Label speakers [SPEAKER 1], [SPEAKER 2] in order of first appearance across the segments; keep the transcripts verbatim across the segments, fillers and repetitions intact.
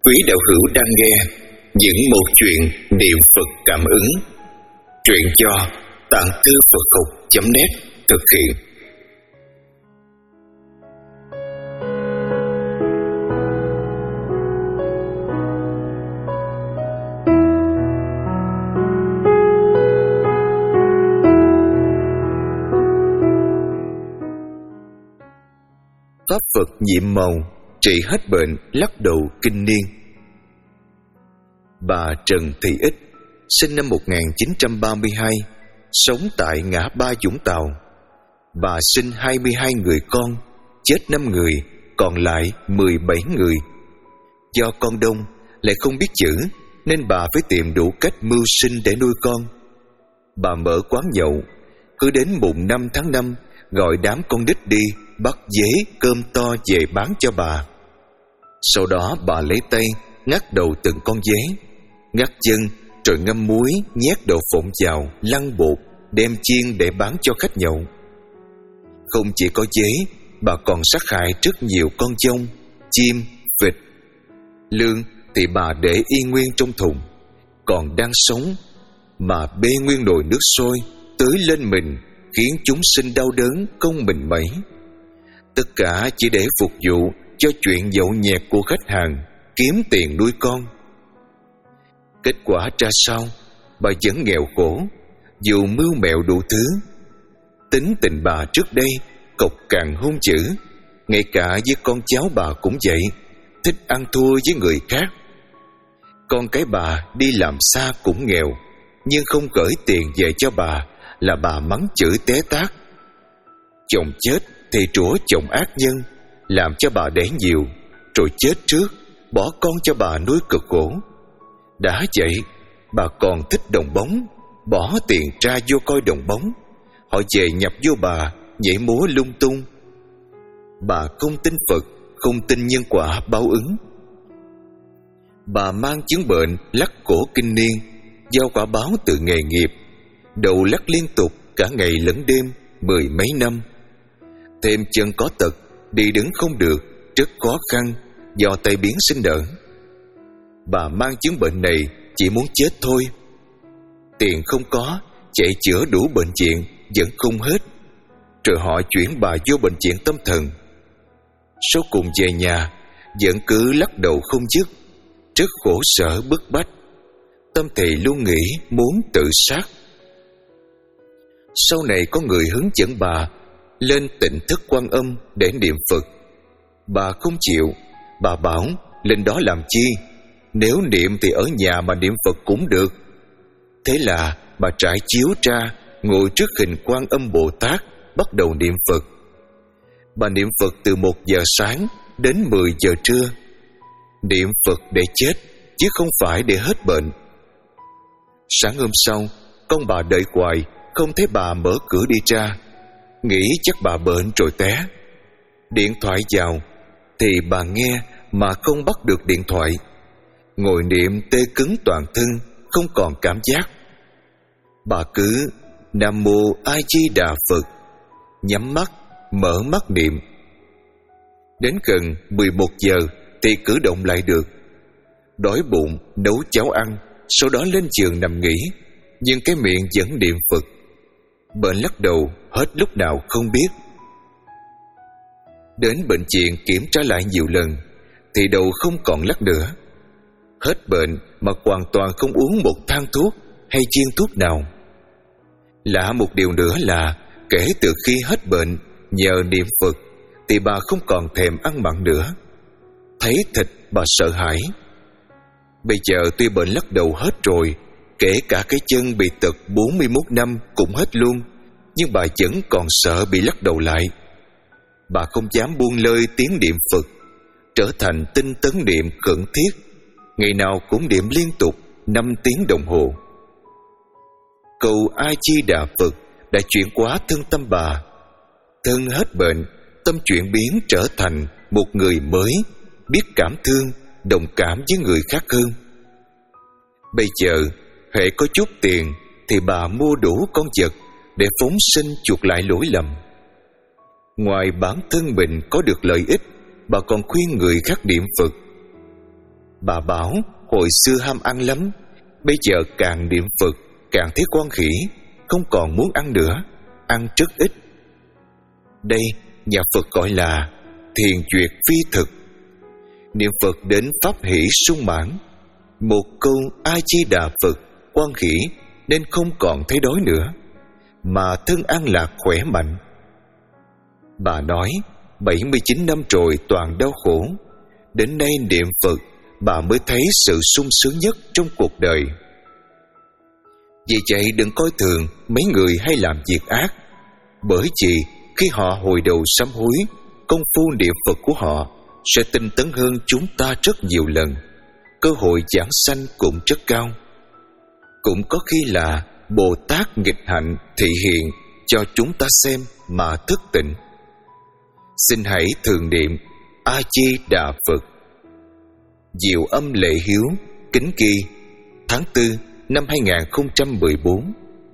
[SPEAKER 1] Quý đạo hữu đang nghe những một chuyện niệm Phật cảm ứng. Truyện do Tạng Thư Phật Học chấm net thực hiện. Pháp Phật nhiệm màu trị hết bệnh lắc đầu kinh niên. Bà Trần Thị Ích, sinh năm một nghìn chín trăm ba mươi hai, sống tại ngã ba Vũng Tàu. Bà sinh hai mươi hai người con, chết năm người, còn lại mười bảy người. Do con đông lại không biết chữ, nên bà phải tìm đủ cách mưu sinh để nuôi con. Bà mở quán nhậu, cứ đến mùng năm tháng năm gọi đám con nít đi bắt dế cơm to về bán cho bà. Sau đó bà lấy tay ngắt đầu từng con dế, ngắt chân, rồi ngâm muối, nhét đậu phộng vào, lăn bột, đem chiên để bán cho khách nhậu. Không chỉ có dế, bà còn sát hại rất nhiều con dông, chim, vịt. Lương thì bà để y nguyên trong thùng, còn đang sống mà bê nguyên nồi nước sôi tưới lên mình, khiến chúng sinh đau đớn không mình mấy. Tất cả chỉ để phục vụ cho chuyện nhậu nhẹt của khách hàng, kiếm tiền nuôi con. Kết quả ra sao? Bà vẫn nghèo khổ, dù mưu mẹo đủ thứ. Tính tình bà trước đây cộc cằn hung dữ, ngay cả với con cháu bà cũng vậy, thích ăn thua với người khác. Con cái bà đi làm xa cũng nghèo, nhưng không gửi tiền về cho bà là bà mắng chửi té tát. Chồng chết thì rủa chồng ác nhân, làm cho bà đẻ nhiều, rồi chết trước, bỏ con cho bà nuôi cực khổ. Đã vậy, bà còn thích đồng bóng, bỏ tiền ra vô coi đồng bóng. Họ về nhập vô bà, nhảy múa lung tung. Bà không tin Phật, không tin nhân quả báo ứng. Bà mang chứng bệnh lắc cổ kinh niên do quả báo từ nghề nghiệp, đầu lắc liên tục cả ngày lẫn đêm mười mấy năm. Thêm chân có tật, đi đứng không được, rất khó khăn do tai biến sinh nở. Bà mang chứng bệnh này chỉ muốn chết thôi. Tiền không có, chạy chữa đủ bệnh viện vẫn không hết, rồi họ chuyển bà vô bệnh viện tâm thần. Sau cùng về nhà vẫn cứ lắc đầu không dứt, rất khổ sở bức bách. Tâm thì luôn nghĩ muốn tự sát. Sau này có người hướng dẫn bà lên Tịnh Thất Quan Âm để niệm Phật. Bà không chịu. Bà bảo lên đó làm chi, nếu niệm thì ở nhà mà niệm Phật cũng được. Thế là bà trải chiếu ra, ngồi trước hình Quan Âm Bồ Tát, bắt đầu niệm Phật. Bà niệm Phật từ một giờ sáng đến mười giờ trưa. Niệm Phật để chết, chứ không phải để hết bệnh. Sáng hôm sau, con bà đợi hoài, không thấy bà mở cửa đi ra, nghĩ chắc bà bệnh rồi té. Điện thoại vào thì bà nghe mà không bắt được điện thoại. Ngồi niệm tê cứng toàn thân, không còn cảm giác. Bà cứ Nam Mô A Di Đà Phật, nhắm mắt, mở mắt niệm. Đến gần mười một giờ thì cử động lại được. Đói bụng nấu cháo ăn, sau đó lên giường nằm nghỉ, nhưng cái miệng vẫn niệm Phật. Bệnh lắc đầu hết lúc nào không biết. Đến bệnh viện kiểm tra lại nhiều lần thì đầu không còn lắc nữa. Hết bệnh mà hoàn toàn không uống một thang thuốc hay viên thuốc nào. Lạ một điều nữa là kể từ khi hết bệnh nhờ niệm Phật thì bà không còn thèm ăn mặn nữa. Thấy thịt bà sợ hãi. Bây giờ tuy bệnh lắc đầu hết rồi, kể cả cái chân bị tật bốn mươi mốt năm cũng hết luôn, nhưng bà vẫn còn sợ bị lắc đầu lại. Bà không dám buông lơi tiếng niệm Phật, trở thành tinh tấn niệm khẩn thiết, ngày nào cũng niệm liên tục năm tiếng đồng hồ. Câu A Di Đà Phật đã chuyển hóa thân tâm bà. Thân hết bệnh, tâm chuyển biến trở thành một người mới, biết cảm thương, đồng cảm với người khác hơn. Bây giờ hễ có chút tiền thì bà mua đủ con vật để phóng sinh chuộc lại lỗi lầm. Ngoài bản thân mình có được lợi ích, bà còn khuyên người khác niệm Phật. Bà bảo hồi xưa ham ăn lắm, bây giờ càng niệm Phật càng thấy quan khỉ, không còn muốn ăn nữa, ăn rất ít. Đây nhà Phật gọi là thiền duyệt phi thực. Niệm Phật đến pháp hỷ sung mãn, một câu A Di Đà Phật, quan khỉ nên không còn thấy đói nữa, mà thân an lạc khỏe mạnh. Bà nói bảy mươi chín năm rồi toàn đau khổ, đến nay niệm Phật bà mới thấy sự sung sướng nhất trong cuộc đời. Vì vậy đừng coi thường mấy người hay làm việc ác, bởi vì khi họ hồi đầu sám hối, công phu niệm Phật của họ sẽ tinh tấn hơn chúng ta rất nhiều lần, cơ hội giảng sanh cũng rất cao. Cũng có khi là Bồ Tát nghịch hạnh thị hiện cho chúng ta xem mà thức tỉnh. Xin hãy thường niệm A Di Đà Phật. Diệu Âm Lệ Hiếu, kính ghi tháng tư năm hai nghìn không trăm mười bốn.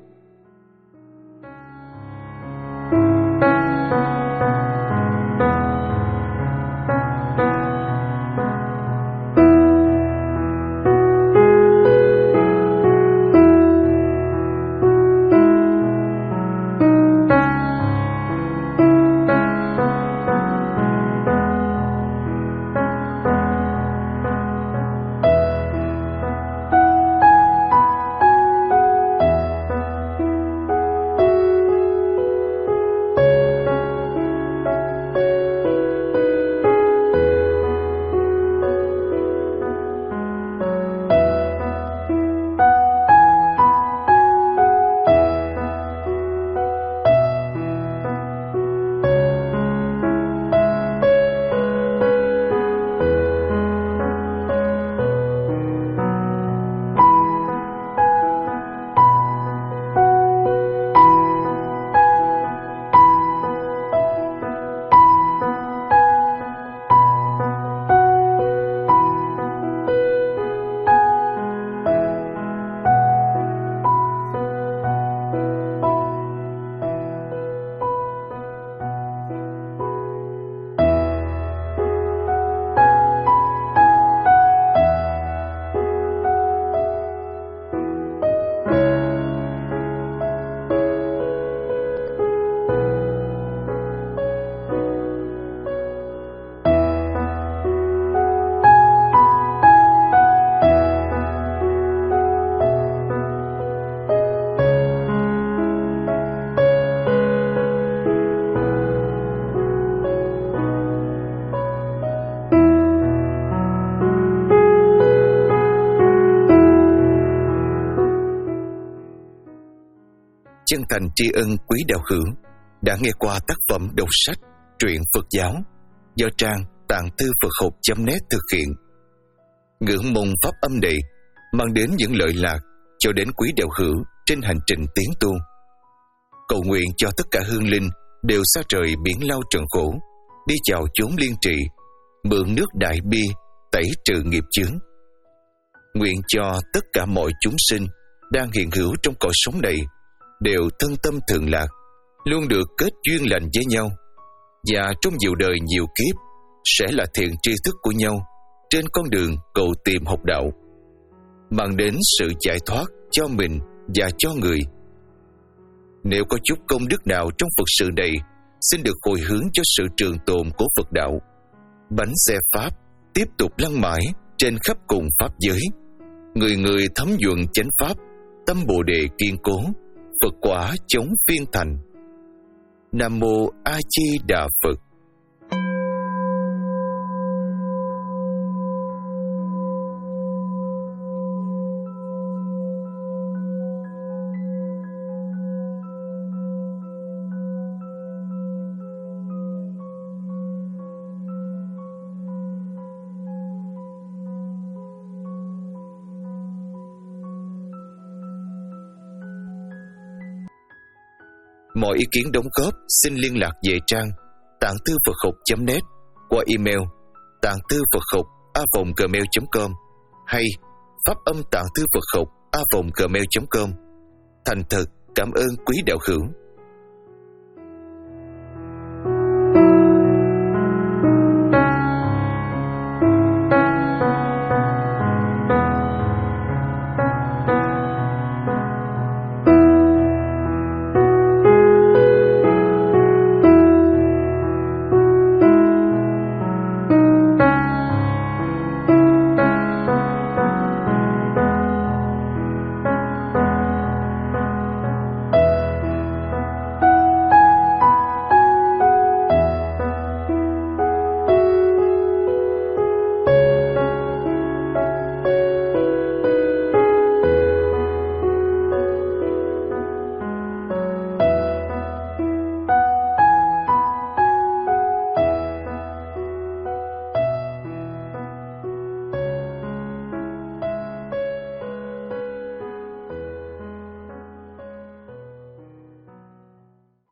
[SPEAKER 1] Chân thành tri ân quý đạo hữu đã nghe qua tác phẩm đọc sách truyện Phật giáo do trang tạng thư Phật học chấm net thực hiện. Ngưỡng mong pháp âm này mang đến những lợi lạc cho đến quý đạo hữu trên hành trình tiến tu. Cầu nguyện cho tất cả hương linh đều xa rời biển lao trần khổ, đi vào chốn liên trì, mượn nước đại bi tẩy trừ nghiệp chướng. Nguyện cho tất cả mọi chúng sinh đang hiện hữu trong cõi sống này đều thân tâm thường lạc, luôn được kết duyên lành với nhau, và trong nhiều đời nhiều kiếp sẽ là thiện tri thức của nhau trên con đường cầu tìm học đạo, mang đến sự giải thoát cho mình và cho người. Nếu có chút công đức nào trong Phật sự này, xin được hồi hướng cho sự trường tồn của Phật đạo. Bánh xe Pháp tiếp tục lăn mãi trên khắp cùng Pháp giới, người người thấm nhuần chánh Pháp, tâm Bồ Đề kiên cố, Phật quả chống phiên thành. Nam Mô A Di Đà Phật. Mọi ý kiến đóng góp xin liên lạc về trang tạng thư Phật học chấm net qua email tạng thư Phật học a vòng gmail chấm com hay pháp âm tạng thư Phật học a vòng gmail chấm com. Thành thật cảm ơn quý đạo hữu.